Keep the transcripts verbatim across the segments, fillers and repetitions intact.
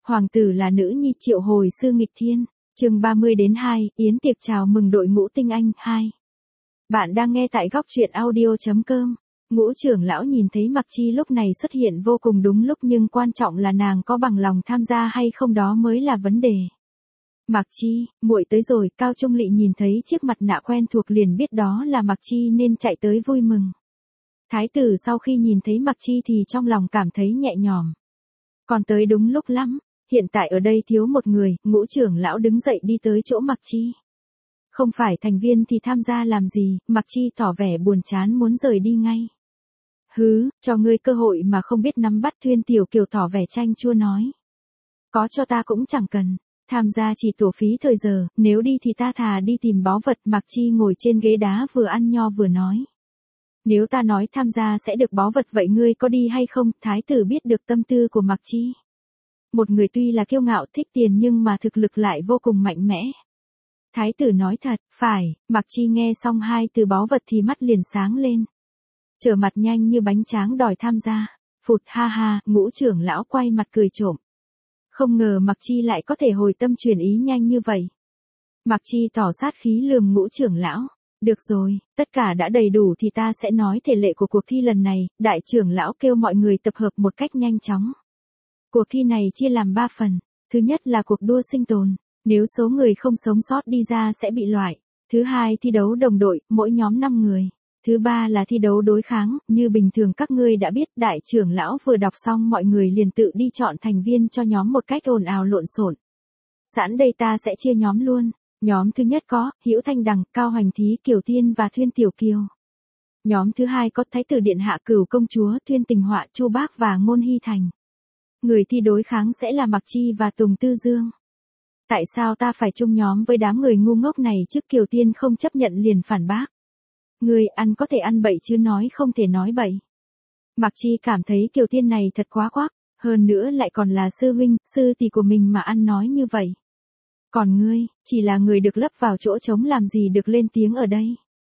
Hoàng tử là nữ nhi Triệu hồi sư nghịch thiên. Chương ba mươi đến hai, yến tiệc chào mừng đội ngũ tinh anh hai. Bạn đang nghe tại góc truyện audio chấm com. Ngũ trưởng lão nhìn thấy Mặc Chi lúc này xuất hiện vô cùng đúng lúc, nhưng quan trọng là nàng có bằng lòng tham gia hay không đó mới là vấn đề. Mặc Chi, muội tới rồi. Cao Trung Lị nhìn thấy chiếc mặt nạ quen thuộc liền biết đó là Mặc Chi nên chạy tới vui mừng. Thái tử sau khi nhìn thấy Mặc Chi thì trong lòng cảm thấy nhẹ nhõm. Còn tới đúng lúc lắm, hiện tại ở đây thiếu một người. Ngũ trưởng lão đứng dậy đi tới chỗ Mặc Chi. Không phải thành viên thì tham gia làm gì? Mặc Chi tỏ vẻ buồn chán muốn rời đi ngay. Hứ, cho ngươi cơ hội mà không biết nắm bắt. Thuyên Tiểu Kiều tỏ vẻ chanh chua nói. Có cho ta cũng chẳng cần, tham gia chỉ tổ phí thời giờ, nếu đi thì ta thà đi tìm báu vật. Mặc Chi ngồi trên ghế đá vừa ăn nho vừa nói. Nếu ta nói tham gia sẽ được báu vật vậy ngươi có đi hay không? Thái tử biết được tâm tư của Mặc Chi. Một người tuy là kiêu ngạo thích tiền nhưng mà thực lực lại vô cùng mạnh mẽ. Thái tử nói thật, phải. Mặc Chi nghe xong hai từ báu vật thì mắt liền sáng lên. Trở mặt nhanh như bánh tráng đòi tham gia. Phụt ha ha, ngũ trưởng lão quay mặt cười trộm. Không ngờ Mặc Chi lại có thể hồi tâm chuyển ý nhanh như vậy. Mặc Chi tỏ sát khí lườm ngũ trưởng lão. Được rồi, tất cả đã đầy đủ thì ta sẽ nói thể lệ của cuộc thi lần này. Đại trưởng lão kêu mọi người tập hợp một cách nhanh chóng. Cuộc thi này chia làm ba phần. Thứ nhất là cuộc đua sinh tồn. Nếu số người không sống sót đi ra sẽ bị loại. Thứ hai thi đấu đồng đội, mỗi nhóm năm người. Thứ ba là thi đấu đối kháng. Như bình thường các ngươi đã biết, đại trưởng lão vừa đọc xong mọi người liền tự đi chọn thành viên cho nhóm một cách ồn ào lộn xộn. Sẵn đây ta sẽ chia nhóm luôn. Nhóm thứ nhất có Hữu Thanh Đằng, Cao Hoành Thí, Kiều Tiên và Thuyên Tiểu Kiều. Nhóm thứ hai có Thái tử điện hạ, Cửu công chúa, Thuyên Tình Họa, Chu Bác và Ngôn Hy Thành. Người thi đối kháng sẽ là Mặc Chi và Tùng Tư Dương. Tại sao ta phải chung nhóm với đám người ngu ngốc này chứ? Kiều Tiên không chấp nhận liền phản bác. Người ăn có thể ăn bậy chứ nói không thể nói bậy. Mặc Chi cảm thấy Kiều Tiên này thật quá quắc, hơn nữa lại còn là sư huynh, sư tỷ của mình mà ăn nói như vậy. Còn ngươi, chỉ là người được lấp vào chỗ trống làm gì được lên tiếng ở đây.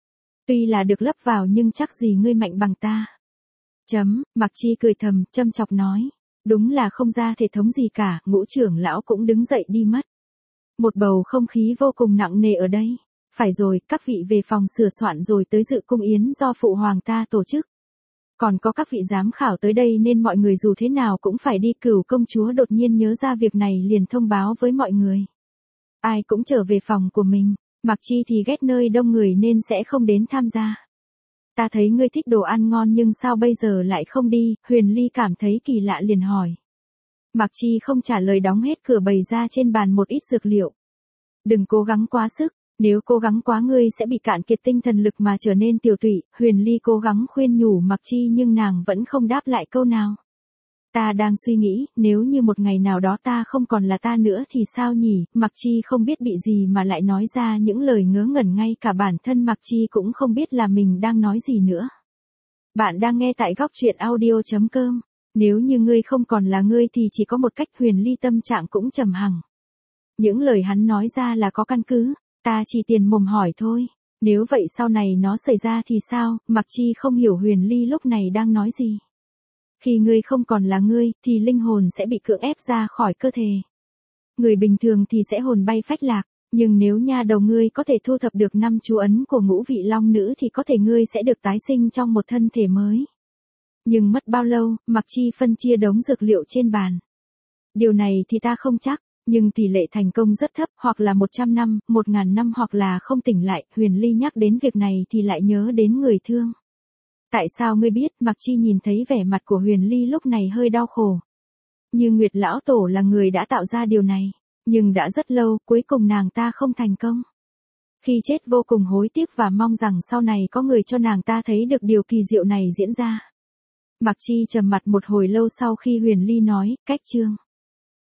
Tuy là được lấp vào nhưng chắc gì ngươi mạnh bằng ta. Chấm, Mặc Chi cười thầm, châm chọc nói. Đúng là không ra thể thống gì cả. Ngũ trưởng lão cũng đứng dậy đi mất. Một bầu không khí vô cùng nặng nề ở đây. Phải rồi, các vị về phòng sửa soạn rồi tới dự cung yến do phụ hoàng ta tổ chức. Còn có các vị giám khảo tới đây nên mọi người dù thế nào cũng phải đi. Cửu công chúa đột nhiên nhớ ra việc này liền thông báo với mọi người. Ai cũng trở về phòng của mình. Mặc Chi thì ghét nơi đông người nên sẽ không đến tham gia. Ta thấy ngươi thích đồ ăn ngon nhưng sao bây giờ lại không đi? Huyền Ly cảm thấy kỳ lạ liền hỏi. Mặc Chi không trả lời, đóng hết cửa bày ra trên bàn một ít dược liệu. Đừng cố gắng quá sức, nếu cố gắng quá ngươi sẽ bị cạn kiệt tinh thần lực mà trở nên tiểu tụy. Huyền Ly cố gắng khuyên nhủ Mặc Chi nhưng nàng vẫn không đáp lại câu nào. Ta đang suy nghĩ, nếu như một ngày nào đó ta không còn là ta nữa thì sao nhỉ? Mặc Chi không biết bị gì mà lại nói ra những lời ngớ ngẩn, ngay cả bản thân Mặc Chi cũng không biết là mình đang nói gì nữa. Bạn đang nghe tại góc truyện audio chấm com. Nếu như ngươi không còn là ngươi thì chỉ có một cách. Huyền Ly tâm trạng cũng trầm hằng. Những lời hắn nói ra là có căn cứ, ta chỉ tiền mồm hỏi thôi. Nếu vậy sau này nó xảy ra thì sao? Mặc Chi không hiểu Huyền Ly lúc này đang nói gì. Khi ngươi không còn là ngươi, thì linh hồn sẽ bị cưỡng ép ra khỏi cơ thể. Người bình thường thì sẽ hồn bay phách lạc, nhưng nếu nha đầu ngươi có thể thu thập được năm chú ấn của ngũ vị long nữ thì có thể ngươi sẽ được tái sinh trong một thân thể mới. Nhưng mất bao lâu? Mặc Chi phân chia đống dược liệu trên bàn. Điều này thì ta không chắc, nhưng tỷ lệ thành công rất thấp, hoặc là một trăm năm, một ngàn năm hoặc là không tỉnh lại. Huyền Ly nhắc đến việc này thì lại nhớ đến người thương. Tại sao ngươi biết? Mặc Chi nhìn thấy vẻ mặt của Huyền Ly lúc này hơi đau khổ. Như Nguyệt Lão Tổ là người đã tạo ra điều này, nhưng đã rất lâu, cuối cùng nàng ta không thành công. Khi chết vô cùng hối tiếc và mong rằng sau này có người cho nàng ta thấy được điều kỳ diệu này diễn ra. Mặc Chi trầm mặt một hồi lâu sau khi Huyền Ly nói, cách chương.